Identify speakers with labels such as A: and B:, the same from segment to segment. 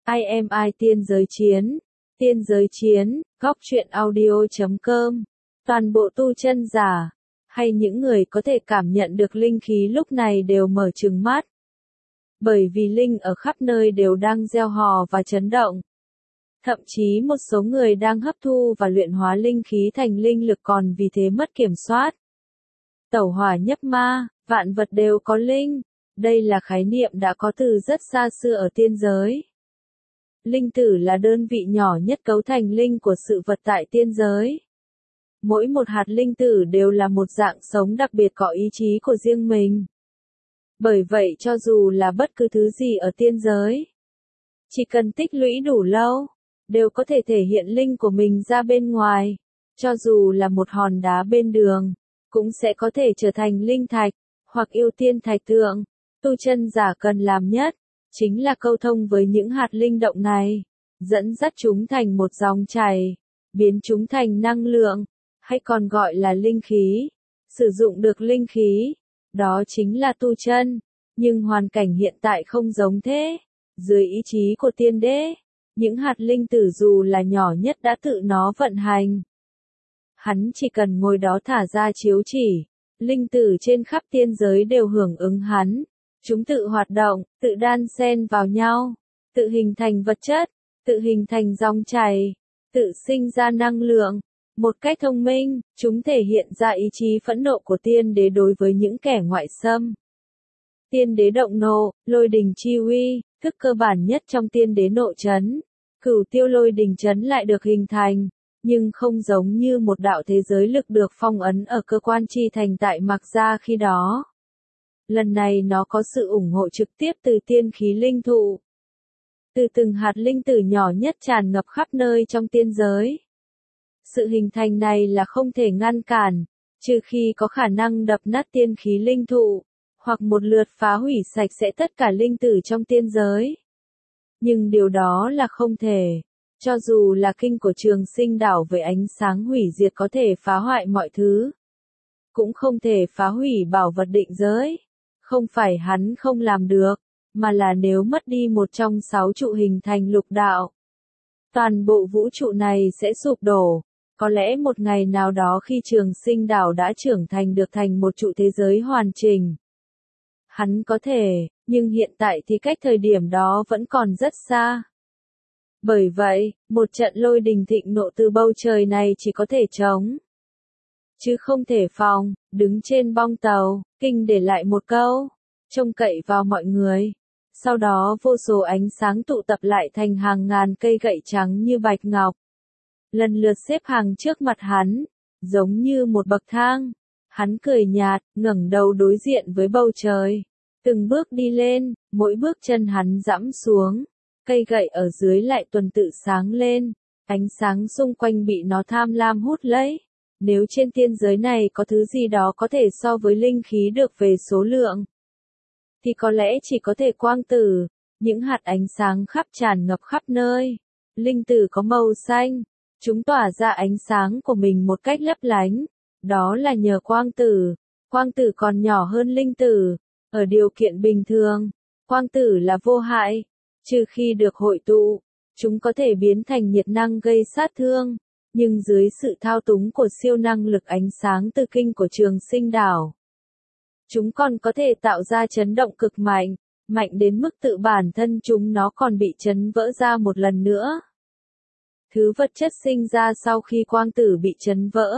A: IMI Tiên giới chiến, góc truyện audio.com. Toàn bộ tu chân giả, hay những người có thể cảm nhận được linh khí lúc này đều mở trừng mắt. Bởi vì linh ở khắp nơi đều đang gieo hò và chấn động. Thậm chí một số người đang hấp thu và luyện hóa linh khí thành linh lực còn vì thế mất kiểm soát. Tẩu hỏa nhập ma, vạn vật đều có linh. Đây là khái niệm đã có từ rất xa xưa ở tiên giới. Linh tử là đơn vị nhỏ nhất cấu thành linh của sự vật tại tiên giới. Mỗi một hạt linh tử đều là một dạng sống đặc biệt có ý chí của riêng mình. Bởi vậy cho dù là bất cứ thứ gì ở tiên giới, chỉ cần tích lũy đủ lâu, đều có thể thể hiện linh của mình ra bên ngoài. Cho dù là một hòn đá bên đường, cũng sẽ có thể trở thành linh thạch, hoặc yêu tiên thạch tượng. Tu chân giả cần làm nhất, chính là câu thông với những hạt linh động này, dẫn dắt chúng thành một dòng chảy, biến chúng thành năng lượng, hay còn gọi là linh khí. Sử dụng được linh khí, đó chính là tu chân, nhưng hoàn cảnh hiện tại không giống thế. Dưới ý chí của tiên đế, những hạt linh tử dù là nhỏ nhất đã tự nó vận hành. Hắn chỉ cần ngồi đó thả ra chiếu chỉ, linh tử trên khắp tiên giới đều hưởng ứng hắn. Chúng tự hoạt động, tự đan xen vào nhau, tự hình thành vật chất, tự hình thành dòng chảy, tự sinh ra năng lượng. Một cách thông minh, chúng thể hiện ra ý chí phẫn nộ của tiên đế đối với những kẻ ngoại xâm. Tiên đế động nộ, lôi đình chi uy, thức cơ bản nhất trong tiên đế nộ trấn. Cửu tiêu lôi đình trấn lại được hình thành, nhưng không giống như một đạo thế giới lực được phong ấn ở cơ quan chi thành tại Mạc Gia khi đó. Lần này nó có sự ủng hộ trực tiếp từ tiên khí linh thụ. Từ từng hạt linh tử nhỏ nhất tràn ngập khắp nơi trong tiên giới. Sự hình thành này là không thể ngăn cản, trừ khi có khả năng đập nát tiên khí linh thụ, hoặc một lượt phá hủy sạch sẽ tất cả linh tử trong tiên giới. Nhưng điều đó là không thể. Cho dù là kinh của Trường Sinh đảo với ánh sáng hủy diệt có thể phá hoại mọi thứ, cũng không thể phá hủy bảo vật định giới. Không phải hắn không làm được, mà là nếu mất đi một trong 6 trụ hình thành lục đạo, toàn bộ vũ trụ này sẽ sụp đổ. Có lẽ một ngày nào đó khi Trường Sinh đảo đã trưởng thành được thành một trụ thế giới hoàn chỉnh, hắn có thể, nhưng hiện tại thì cách thời điểm đó vẫn còn rất xa. Bởi vậy, một trận lôi đình thịnh nộ từ bầu trời này chỉ có thể chống, chứ không thể phòng. Đứng trên bong tàu, kinh để lại một câu, trông cậy vào mọi người. Sau đó vô số ánh sáng tụ tập lại thành hàng ngàn cây gậy trắng như bạch ngọc, lần lượt xếp hàng trước mặt hắn, giống như một bậc thang. Hắn cười nhạt, ngẩng đầu đối diện với bầu trời, từng bước đi lên. Mỗi bước chân hắn dẫm xuống, cây gậy ở dưới lại tuần tự sáng lên, ánh sáng xung quanh bị nó tham lam hút lấy. Nếu trên tiên giới này có thứ gì đó có thể so với linh khí được về số lượng, thì có lẽ chỉ có thể quang tử. Những hạt ánh sáng khắp tràn ngập khắp nơi. Linh tử có màu xanh, chúng tỏa ra ánh sáng của mình một cách lấp lánh. Đó là nhờ quang tử. Quang tử còn nhỏ hơn linh tử. Ở điều kiện bình thường, quang tử là vô hại, trừ khi được hội tụ, chúng có thể biến thành nhiệt năng gây sát thương. Nhưng dưới sự thao túng của siêu năng lực ánh sáng từ kinh của Trường Sinh đảo, chúng còn có thể tạo ra chấn động cực mạnh, mạnh đến mức tự bản thân chúng nó còn bị chấn vỡ ra một lần nữa. Thứ vật chất sinh ra sau khi quang tử bị chấn vỡ,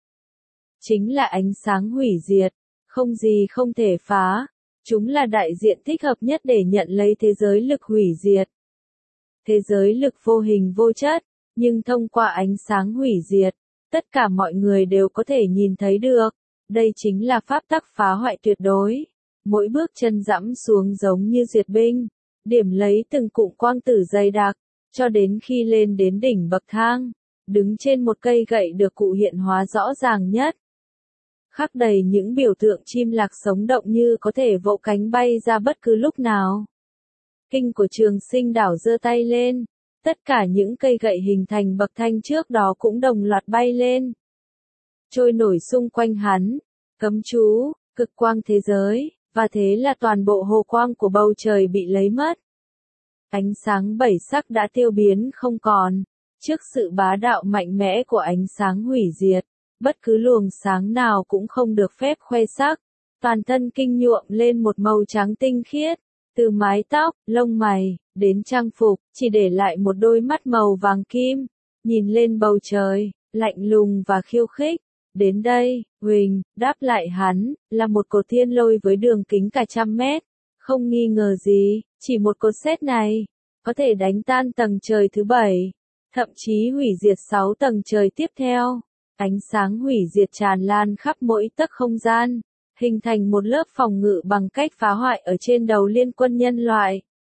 A: chính là ánh sáng hủy diệt, không gì không thể phá. Chúng là đại diện thích hợp nhất để nhận lấy thế giới lực hủy diệt. Thế giới lực vô hình vô chất, nhưng thông qua ánh sáng hủy diệt, tất cả mọi người đều có thể nhìn thấy được. Đây chính là pháp tắc phá hoại tuyệt đối. Mỗi bước chân dẫm xuống giống như duyệt binh, điểm lấy từng cụm quang tử dày đặc, cho đến khi lên đến đỉnh bậc thang, đứng trên một cây gậy được cụ hiện hóa rõ ràng nhất. Khắc đầy những biểu tượng chim lạc sống động như có thể vỗ cánh bay ra bất cứ lúc nào. Kinh của Trường Sinh đảo giơ tay lên, tất cả những cây gậy hình thành bậc thanh trước đó cũng đồng loạt bay lên, trôi nổi xung quanh hắn. Cấm chú, cực quang thế giới, và thế là toàn bộ hồ quang của bầu trời bị lấy mất. Ánh sáng bảy sắc đã tiêu biến không còn. Trước sự bá đạo mạnh mẽ của ánh sáng hủy diệt, bất cứ luồng sáng nào cũng không được phép khoe sắc. Toàn thân kinh nhuộm lên một màu trắng tinh khiết, từ mái tóc, lông mày, đến trang phục, chỉ để lại một đôi mắt màu vàng kim, nhìn lên bầu trời, lạnh lùng và khiêu khích. Đến đây, Huỳnh, đáp lại hắn, là một cột thiên lôi với đường kính cả 100 mét. Không nghi ngờ gì, chỉ một cột sét này, có thể đánh tan tầng trời thứ 7, thậm chí hủy diệt 6 tầng trời tiếp theo. Ánh sáng hủy diệt tràn lan khắp mỗi tấc không gian, hình thành một lớp phòng ngự bằng cách phá hoại ở trên đầu liên quân nhân loại.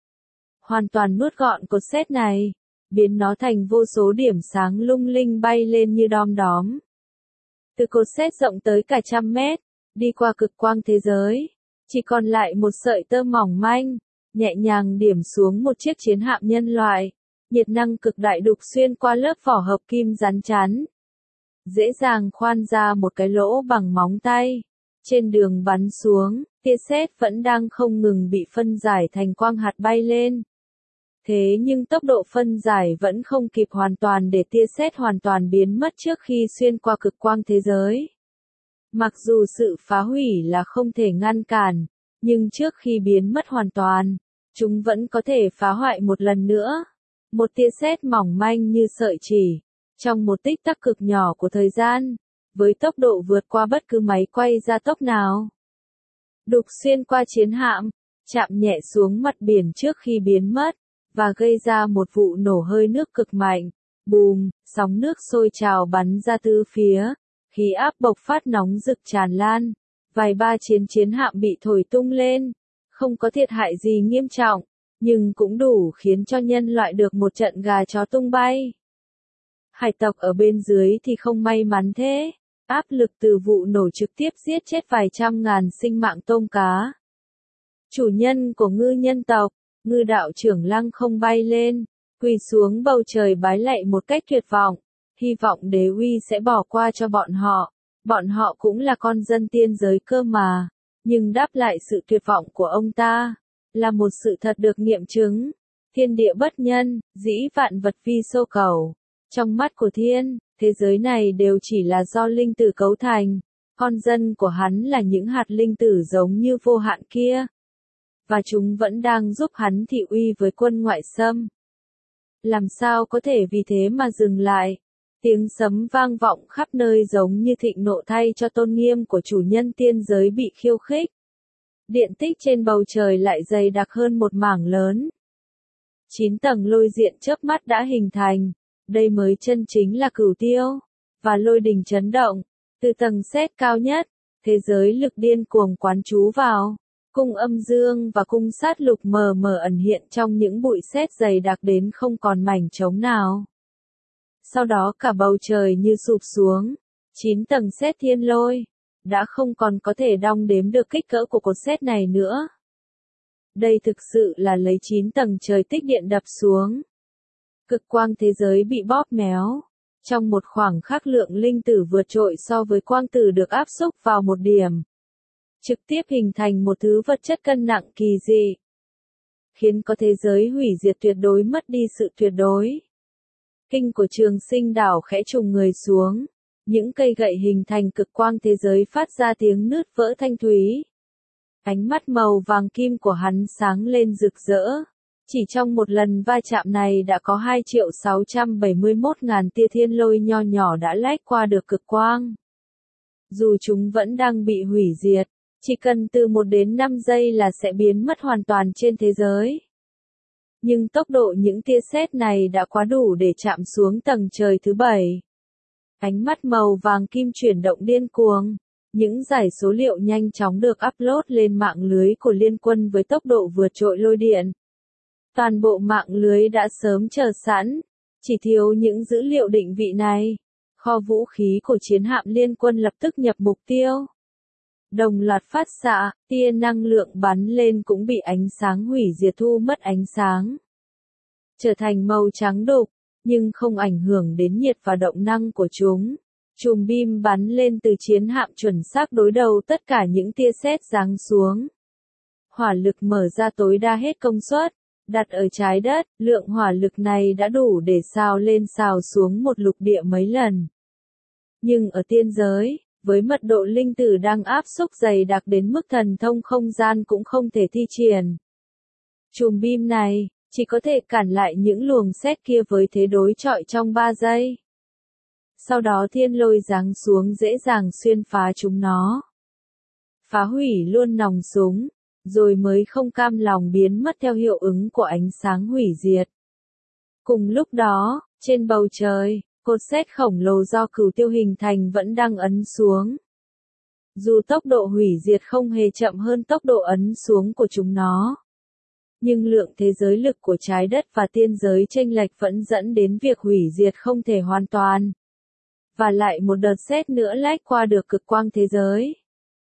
A: Hoàn toàn nuốt gọn cột sét này, biến nó thành vô số điểm sáng lung linh bay lên như đom đóm. Từ cột sét rộng tới cả 100 mét, đi qua cực quang thế giới, chỉ còn lại một sợi tơ mỏng manh, nhẹ nhàng điểm xuống một chiếc chiến hạm nhân loại. Nhiệt năng cực đại đục xuyên qua lớp vỏ hợp kim rắn chắn, dễ dàng khoan ra một cái lỗ bằng móng tay. Trên đường bắn xuống, tia sét vẫn đang không ngừng bị phân giải thành quang hạt bay lên. Thế nhưng tốc độ phân giải vẫn không kịp hoàn toàn để tia sét hoàn toàn biến mất trước khi xuyên qua cực quang thế giới. Mặc dù sự phá hủy là không thể ngăn cản, nhưng trước khi biến mất hoàn toàn, chúng vẫn có thể phá hoại một lần nữa. Một tia sét mỏng manh như sợi chỉ, trong một tích tắc cực nhỏ của thời gian, với tốc độ vượt qua bất cứ máy quay gia tốc nào. Đục xuyên qua chiến hạm, chạm nhẹ xuống mặt biển trước khi biến mất, và gây ra một vụ nổ hơi nước cực mạnh. Bùm, sóng nước sôi trào bắn ra tứ phía, khí áp bộc phát nóng rực tràn lan, vài ba chiến hạm bị thổi tung lên, không có thiệt hại gì nghiêm trọng, nhưng cũng đủ khiến cho nhân loại được một trận gà chó tung bay. Hải tộc ở bên dưới thì không may mắn thế, áp lực từ vụ nổ trực tiếp giết chết vài trăm ngàn sinh mạng tôm cá. Chủ nhân của ngư nhân tộc, ngư đạo trưởng lăng không bay lên, quỳ xuống bầu trời bái lạy một cách tuyệt vọng, hy vọng đế uy sẽ bỏ qua cho bọn họ cũng là con dân tiên giới cơ mà, nhưng đáp lại sự tuyệt vọng của ông ta, là một sự thật được nghiệm chứng, thiên địa bất nhân, dĩ vạn vật vi sô cầu, trong mắt của thiên, thế giới này đều chỉ là do linh tử cấu thành, con dân của hắn là những hạt linh tử giống như vô hạn kia. Và chúng vẫn đang giúp hắn thị uy với quân ngoại xâm. Làm sao có thể vì thế mà dừng lại? Tiếng sấm vang vọng khắp nơi giống như thịnh nộ thay cho tôn nghiêm của chủ nhân tiên giới bị khiêu khích. Điện tích trên bầu trời lại dày đặc hơn một mảng lớn. 9 tầng lôi diện chớp mắt đã hình thành. Đây mới chân chính là cửu tiêu. Và lôi đình chấn động. Từ tầng sét cao nhất, thế giới lực điên cuồng quán trú vào. Cung âm dương và cung sát lục mờ mờ ẩn hiện trong những bụi sét dày đặc đến không còn mảnh trống nào. Sau đó cả bầu trời như sụp xuống. 9 tầng sét thiên lôi đã không còn có thể đong đếm được kích cỡ của cột sét này nữa. Đây thực sự là lấy 9 tầng trời tích điện đập xuống. Cực quang thế giới bị bóp méo. Trong một khoảng khắc lượng linh tử vượt trội so với quang tử được áp xúc vào một điểm. Trực tiếp hình thành một thứ vật chất cân nặng kỳ dị. Khiến có thế giới hủy diệt tuyệt đối mất đi sự tuyệt đối. Kinh của Trường Sinh đảo khẽ trùng người xuống. Những cây gậy hình thành cực quang thế giới phát ra tiếng nứt vỡ thanh thúy. Ánh mắt màu vàng kim của hắn sáng lên rực rỡ. Chỉ trong một lần va chạm này đã có 2.671.000 tia thiên lôi nho nhỏ đã lách qua được cực quang. Dù chúng vẫn đang bị hủy diệt, chỉ cần từ 1 đến 5 giây là sẽ biến mất hoàn toàn trên thế giới. Nhưng tốc độ những tia sét này đã quá đủ để chạm xuống tầng trời thứ 7. Ánh mắt màu vàng kim chuyển động điên cuồng. Những giải số liệu nhanh chóng được upload lên mạng lưới của liên quân với tốc độ vượt trội lôi điện. Toàn bộ mạng lưới đã sớm chờ sẵn, chỉ thiếu những dữ liệu định vị này. Kho vũ khí của chiến hạm liên quân lập tức nhập mục tiêu. Đồng loạt phát xạ, tia năng lượng bắn lên cũng bị ánh sáng hủy diệt thu mất ánh sáng. Trở thành màu trắng đục, nhưng không ảnh hưởng đến nhiệt và động năng của chúng. Chùm bim bắn lên từ chiến hạm chuẩn xác đối đầu tất cả những tia sét giáng xuống. Hỏa lực mở ra tối đa hết công suất, Đặt ở trái đất, lượng hỏa lực này đã đủ để xào lên xào xuống một lục địa mấy lần. Nhưng ở tiên giới, với mật độ linh tử đang áp xúc dày đặc đến mức thần thông không gian cũng không thể thi triển. Chùm bim này, chỉ có thể cản lại những luồng sét kia với thế đối chọi trong 3 giây. Sau đó thiên lôi giáng xuống dễ dàng xuyên phá chúng nó. Phá hủy luôn nòng súng, rồi mới không cam lòng biến mất theo hiệu ứng của ánh sáng hủy diệt. Cùng lúc đó, trên bầu trời, cột sét khổng lồ do cửu tiêu hình thành vẫn đang ấn xuống. Dù tốc độ hủy diệt không hề chậm hơn tốc độ ấn xuống của chúng nó, nhưng lượng thế giới lực của trái đất và tiên giới chênh lệch vẫn dẫn đến việc hủy diệt không thể hoàn toàn. Và lại một đợt sét nữa lách qua được cực quang thế giới.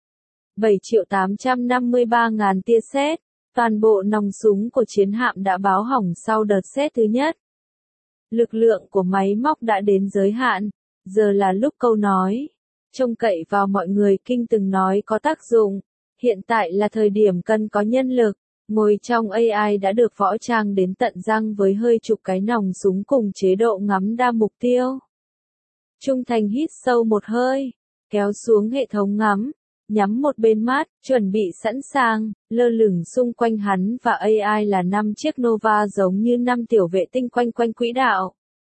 A: 7.853.000 tia sét, toàn bộ nòng súng của chiến hạm đã báo hỏng sau đợt sét thứ nhất. Lực lượng của máy móc đã đến giới hạn, giờ là lúc câu nói, trông cậy vào mọi người kinh từng nói có tác dụng, hiện tại là thời điểm cần có nhân lực, ngồi trong AI đã được võ trang đến tận răng với hơi chục cái nòng súng cùng chế độ ngắm đa mục tiêu. Trung Thành hít sâu một hơi, kéo xuống hệ thống ngắm, nhắm một bên mắt, chuẩn bị sẵn sàng, lơ lửng xung quanh hắn và AI là 5 chiếc Nova giống như 5 tiểu vệ tinh quanh quanh quỹ đạo.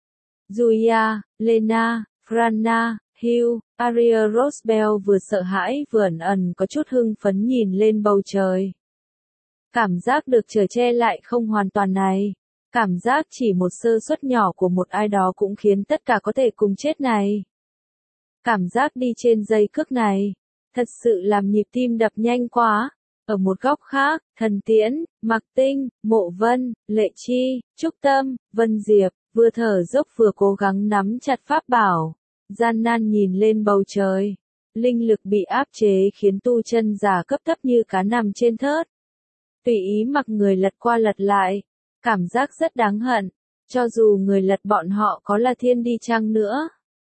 A: Julia, Lena, Franna, Hugh, Aria Rosbell vừa sợ hãi vừa ẩn có chút hưng phấn nhìn lên bầu trời. Cảm giác được trời che lại không hoàn toàn này, cảm giác chỉ một sơ suất nhỏ của một ai đó cũng khiến tất cả có thể cùng chết này. Cảm giác đi trên dây cước này, thật sự làm nhịp tim đập nhanh quá. Ở một góc khác, Thần Tiễn, Mạc Tinh, Mộ Vân, Lệ Chi, Trúc Tâm, Vân Diệp, vừa thở dốc vừa cố gắng nắm chặt pháp bảo, gian nan nhìn lên bầu trời. Linh lực bị áp chế khiến tu chân giả cấp thấp như cá nằm trên thớt. Tùy ý mặc người lật qua lật lại, cảm giác rất đáng hận, cho dù người lật bọn họ có là thiên đi chăng nữa.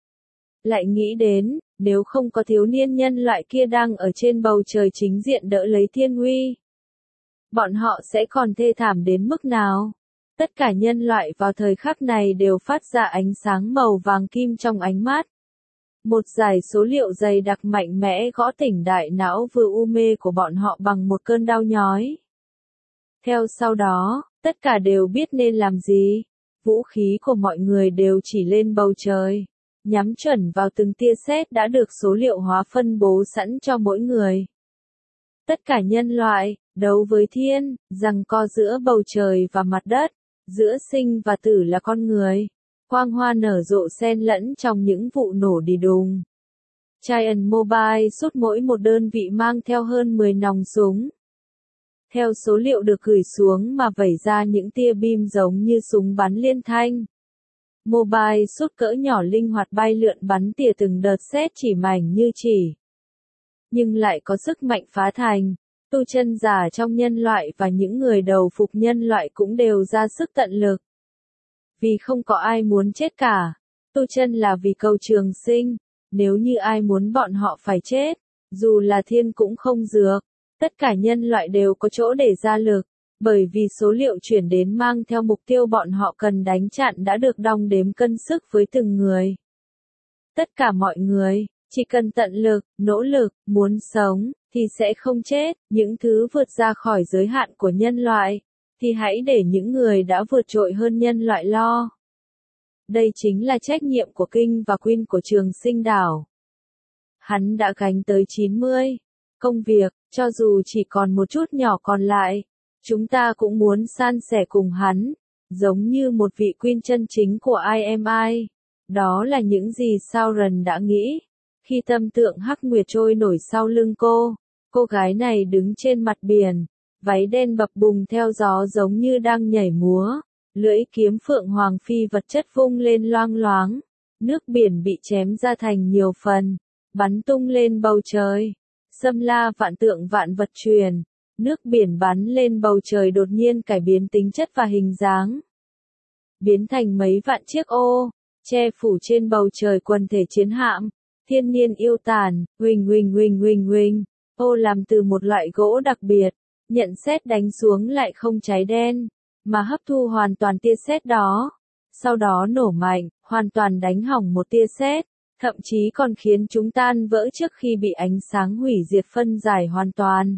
A: Lại nghĩ đến, nếu không có thiếu niên nhân loại kia đang ở trên bầu trời chính diện đỡ lấy thiên uy, bọn họ sẽ còn thê thảm đến mức nào? Tất cả nhân loại vào thời khắc này đều phát ra ánh sáng màu vàng kim trong ánh mắt. Một dải số liệu dày đặc mạnh mẽ gõ tỉnh đại não vừa u mê của bọn họ bằng một cơn đau nhói. Theo sau đó, tất cả đều biết nên làm gì. Vũ khí của mọi người đều chỉ lên bầu trời, nhắm chuẩn vào từng tia sét đã được số liệu hóa phân bố sẵn cho mỗi người. Tất cả nhân loại, đấu với thiên, giằng co giữa bầu trời và mặt đất, giữa sinh và tử là con người. Quang hoa nở rộ xen lẫn trong những vụ nổ đi đùng. Giant Mobile suốt mỗi một đơn vị mang theo hơn 10 nòng súng. Theo số liệu được gửi xuống mà vẩy ra những tia beam giống như súng bắn liên thanh. Mobile suốt cỡ nhỏ linh hoạt bay lượn bắn tỉa từng đợt sét chỉ mảnh như chỉ. Nhưng lại có sức mạnh phá thành. Tu chân giả trong nhân loại và những người đầu phục nhân loại cũng đều ra sức tận lực. Vì không có ai muốn chết cả. Tu chân là vì cầu trường sinh. Nếu như ai muốn bọn họ phải chết, dù là thiên cũng không dược. Tất cả nhân loại đều có chỗ để ra lực, bởi vì số liệu chuyển đến mang theo mục tiêu bọn họ cần đánh chặn đã được đong đếm cân sức với từng người. Tất cả mọi người, chỉ cần tận lực, nỗ lực, muốn sống, thì sẽ không chết. Những thứ vượt ra khỏi giới hạn của nhân loại, thì hãy để những người đã vượt trội hơn nhân loại lo. Đây chính là trách nhiệm của King và Queen của Trường Sinh Đảo. Hắn đã gánh tới 90 công việc, cho dù chỉ còn một chút nhỏ còn lại, chúng ta cũng muốn san sẻ cùng hắn, giống như một vị Queen chân chính của IMI. Đó là những gì Sauron đã nghĩ, khi tâm tượng Hắc Nguyệt trôi nổi sau lưng cô gái này đứng trên mặt biển, váy đen bập bùng theo gió giống như đang nhảy múa, lưỡi kiếm phượng hoàng phi vật chất vung lên loang loáng, nước biển bị chém ra thành nhiều phần, bắn tung lên bầu trời. Xâm la vạn tượng vạn vật truyền, nước biển bắn lên bầu trời đột nhiên cải biến tính chất và hình dáng. Biến thành mấy vạn chiếc ô, che phủ trên bầu trời quần thể chiến hạm, thiên niên yêu tàn, huỳnh. Ô làm từ một loại gỗ đặc biệt, nhận sét đánh xuống lại không cháy đen, mà hấp thu hoàn toàn tia sét đó. Sau đó nổ mạnh, hoàn toàn đánh hỏng một tia sét, thậm chí còn khiến chúng tan vỡ trước khi bị ánh sáng hủy diệt phân giải hoàn toàn.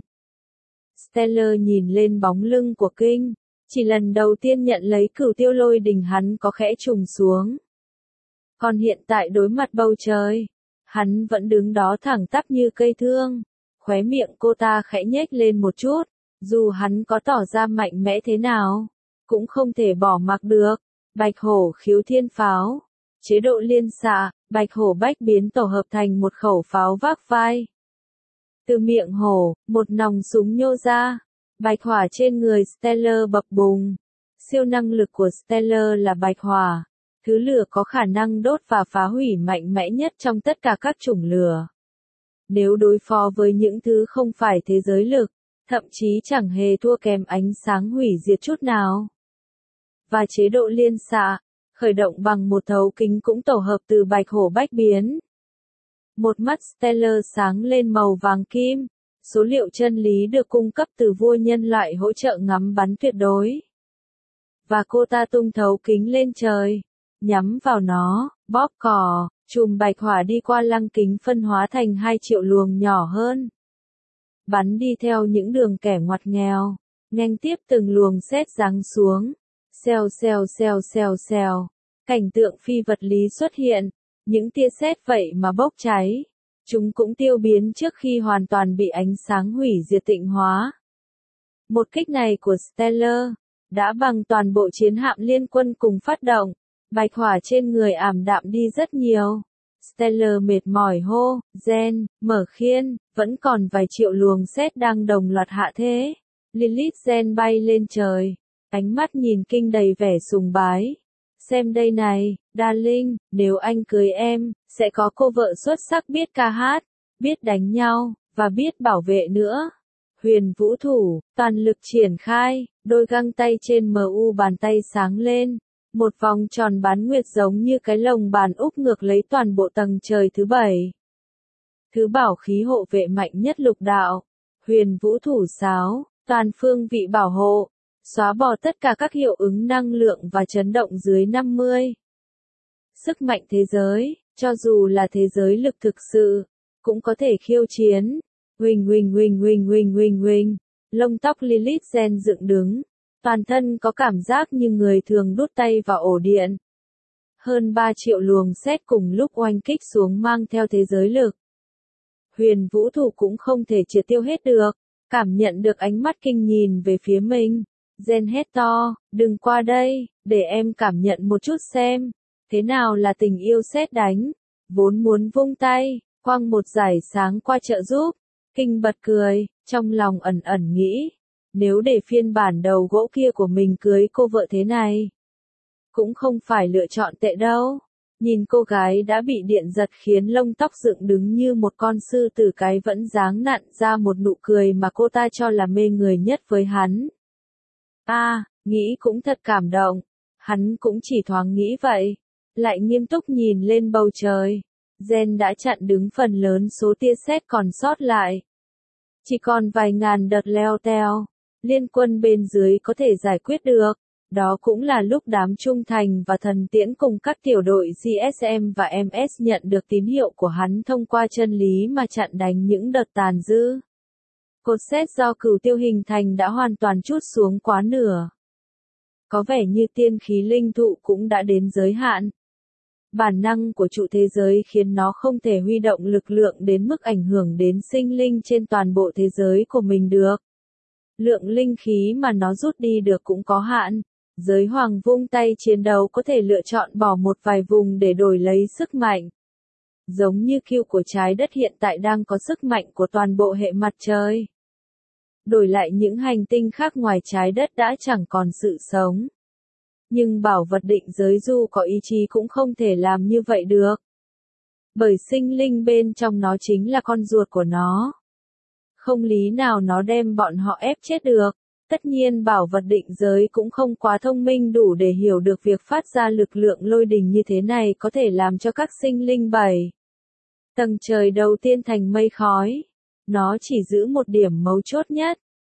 A: Stellar nhìn lên bóng lưng của Kinh, chỉ lần đầu tiên nhận lấy Cửu Tiêu Lôi Đình hắn có khẽ trùng xuống. Còn hiện tại đối mặt bầu trời, hắn vẫn đứng đó thẳng tắp như cây thương, khóe miệng cô ta khẽ nhếch lên một chút, dù hắn có tỏ ra mạnh mẽ thế nào, cũng không thể bỏ mặc được. Bạch hổ khiếu thiên pháo, chế độ liên xạ, bạch hổ bách biến tổ hợp thành một khẩu pháo vác vai. Từ miệng hổ, một nòng súng nhô ra, bạch hỏa trên người Stellar bập bùng. Siêu năng lực của Stellar là bạch hỏa, thứ lửa có khả năng đốt và phá hủy mạnh mẽ nhất trong tất cả các chủng lửa. Nếu đối phó với những thứ không phải thế giới lực, thậm chí chẳng hề thua kém ánh sáng hủy diệt chút nào. Và chế độ liên xạ, khởi động bằng một thấu kính cũng tổ hợp từ bạch hổ bách biến. Một mắt Stellar sáng lên màu vàng kim, số liệu chân lý được cung cấp từ vua nhân loại hỗ trợ ngắm bắn tuyệt đối. Và cô ta tung thấu kính lên trời, nhắm vào nó, bóp cò, chùm bạch hỏa đi qua lăng kính phân hóa thành 2 triệu luồng nhỏ hơn. Bắn đi theo những đường kẻ ngoặt nghèo, nghênh tiếp từng luồng sét giáng xuống. Xèo xèo xèo xèo xèo, cảnh tượng phi vật lý xuất hiện, những tia sét vậy mà bốc cháy. Chúng cũng tiêu biến trước khi hoàn toàn bị ánh sáng hủy diệt tịnh hóa. Một kích này của Stellar đã bằng toàn bộ chiến hạm liên quân cùng phát động, bạch hỏa trên người ảm đạm đi rất nhiều. Stellar mệt mỏi hô, Gen, mở khiên, vẫn còn vài triệu luồng sét đang đồng loạt hạ thế. Lilith Gen bay lên trời, ánh mắt nhìn Kinh đầy vẻ sùng bái. Xem đây này, darling, nếu anh cưới em, sẽ có cô vợ xuất sắc biết ca hát, biết đánh nhau, và biết bảo vệ nữa. Huyền vũ thủ, toàn lực triển khai, đôi găng tay trên MU bàn tay sáng lên. Một vòng tròn bán nguyệt giống như cái lồng bàn úp ngược lấy toàn bộ tầng trời thứ 7. Thứ bảo khí hộ vệ mạnh nhất lục đạo. Huyền vũ thủ sáo, toàn phương vị bảo hộ. Xóa bỏ tất cả các hiệu ứng năng lượng và chấn động dưới 50. Sức mạnh thế giới, cho dù là thế giới lực thực sự, cũng có thể khiêu chiến. Huỳnh huỳnh huỳnh huỳnh huỳnh huỳnh huỳnh, lông tóc Lilith Gen dựng đứng, toàn thân có cảm giác như người thường đút tay vào ổ điện. Hơn 3 triệu luồng sét cùng lúc oanh kích xuống mang theo thế giới lực. Huyền vũ thủ cũng không thể triệt tiêu hết được, cảm nhận được ánh mắt Kinh nhìn về phía mình. Gen hét to, đừng qua đây, để em cảm nhận một chút xem, thế nào là tình yêu sét đánh. Vốn muốn vung tay, quăng một dải sáng qua trợ giúp. Kinh bật cười, trong lòng ẩn ẩn nghĩ, nếu để phiên bản đầu gỗ kia của mình cưới cô vợ thế này, cũng không phải lựa chọn tệ đâu. Nhìn cô gái đã bị điện giật khiến lông tóc dựng đứng như một con sư tử cái vẫn dáng nặn ra một nụ cười mà cô ta cho là mê người nhất với hắn. Nghĩ cũng thật cảm động. Hắn cũng chỉ thoáng nghĩ vậy. Lại nghiêm túc nhìn lên bầu trời. Gen đã chặn đứng phần lớn số tia sét còn sót lại. Chỉ còn vài ngàn đợt leo teo. Liên quân bên dưới có thể giải quyết được. Đó cũng là lúc đám trung thành và thần tiễn cùng các tiểu đội GSM và MS nhận được tín hiệu của hắn thông qua chân lý mà chặn đánh những đợt tàn dư. Cột sét do Cửu Tiêu hình thành đã hoàn toàn trút xuống quá nửa. Có vẻ như tiên khí linh thụ cũng đã đến giới hạn. Bản năng của trụ thế giới khiến nó không thể huy động lực lượng đến mức ảnh hưởng đến sinh linh trên toàn bộ thế giới của mình được. Lượng linh khí mà nó rút đi được cũng có hạn. Giới hoàng vung tay chiến đấu có thể lựa chọn bỏ một vài vùng để đổi lấy sức mạnh. Giống như Q của trái đất hiện tại đang có sức mạnh của toàn bộ hệ mặt trời. Đổi lại những hành tinh khác ngoài trái đất đã chẳng còn sự sống. Nhưng bảo vật định giới dù có ý chí cũng không thể làm như vậy được. Bởi sinh linh bên trong nó chính là con ruột của nó. Không lý nào nó đem bọn họ ép chết được. Tất nhiên bảo vật định giới cũng không quá thông minh đủ để hiểu được việc phát ra lực lượng lôi đình như thế này có thể làm cho các sinh linh 7 tầng trời đầu tiên thành mây khói. Nó chỉ giữ một điểm mấu chốt nhất,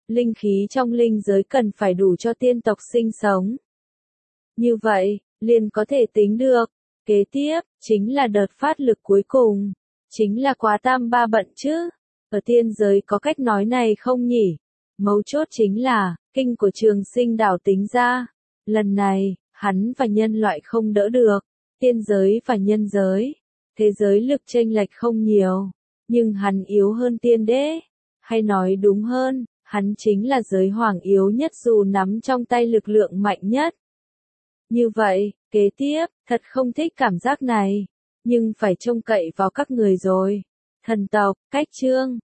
A: linh khí trong linh giới cần phải đủ cho tiên tộc sinh sống. Như vậy, liền có thể tính được. Kế tiếp, chính là đợt phát lực cuối cùng. Chính là quá tam ba bận chứ. Ở tiên giới có cách nói này không nhỉ? Mấu chốt chính là, kinh của Trường Sinh đảo tính ra. Lần này, hắn và nhân loại không đỡ được. Tiên giới và nhân giới. Thế giới lực chênh lệch không nhiều. Nhưng hắn yếu hơn tiên đế. Hay nói đúng hơn, hắn chính là giới hoàng yếu nhất dù nắm trong tay lực lượng mạnh nhất. Như vậy, kế tiếp, thật không thích cảm giác này. Nhưng phải trông cậy vào các người rồi. Thần tộc, cách chương.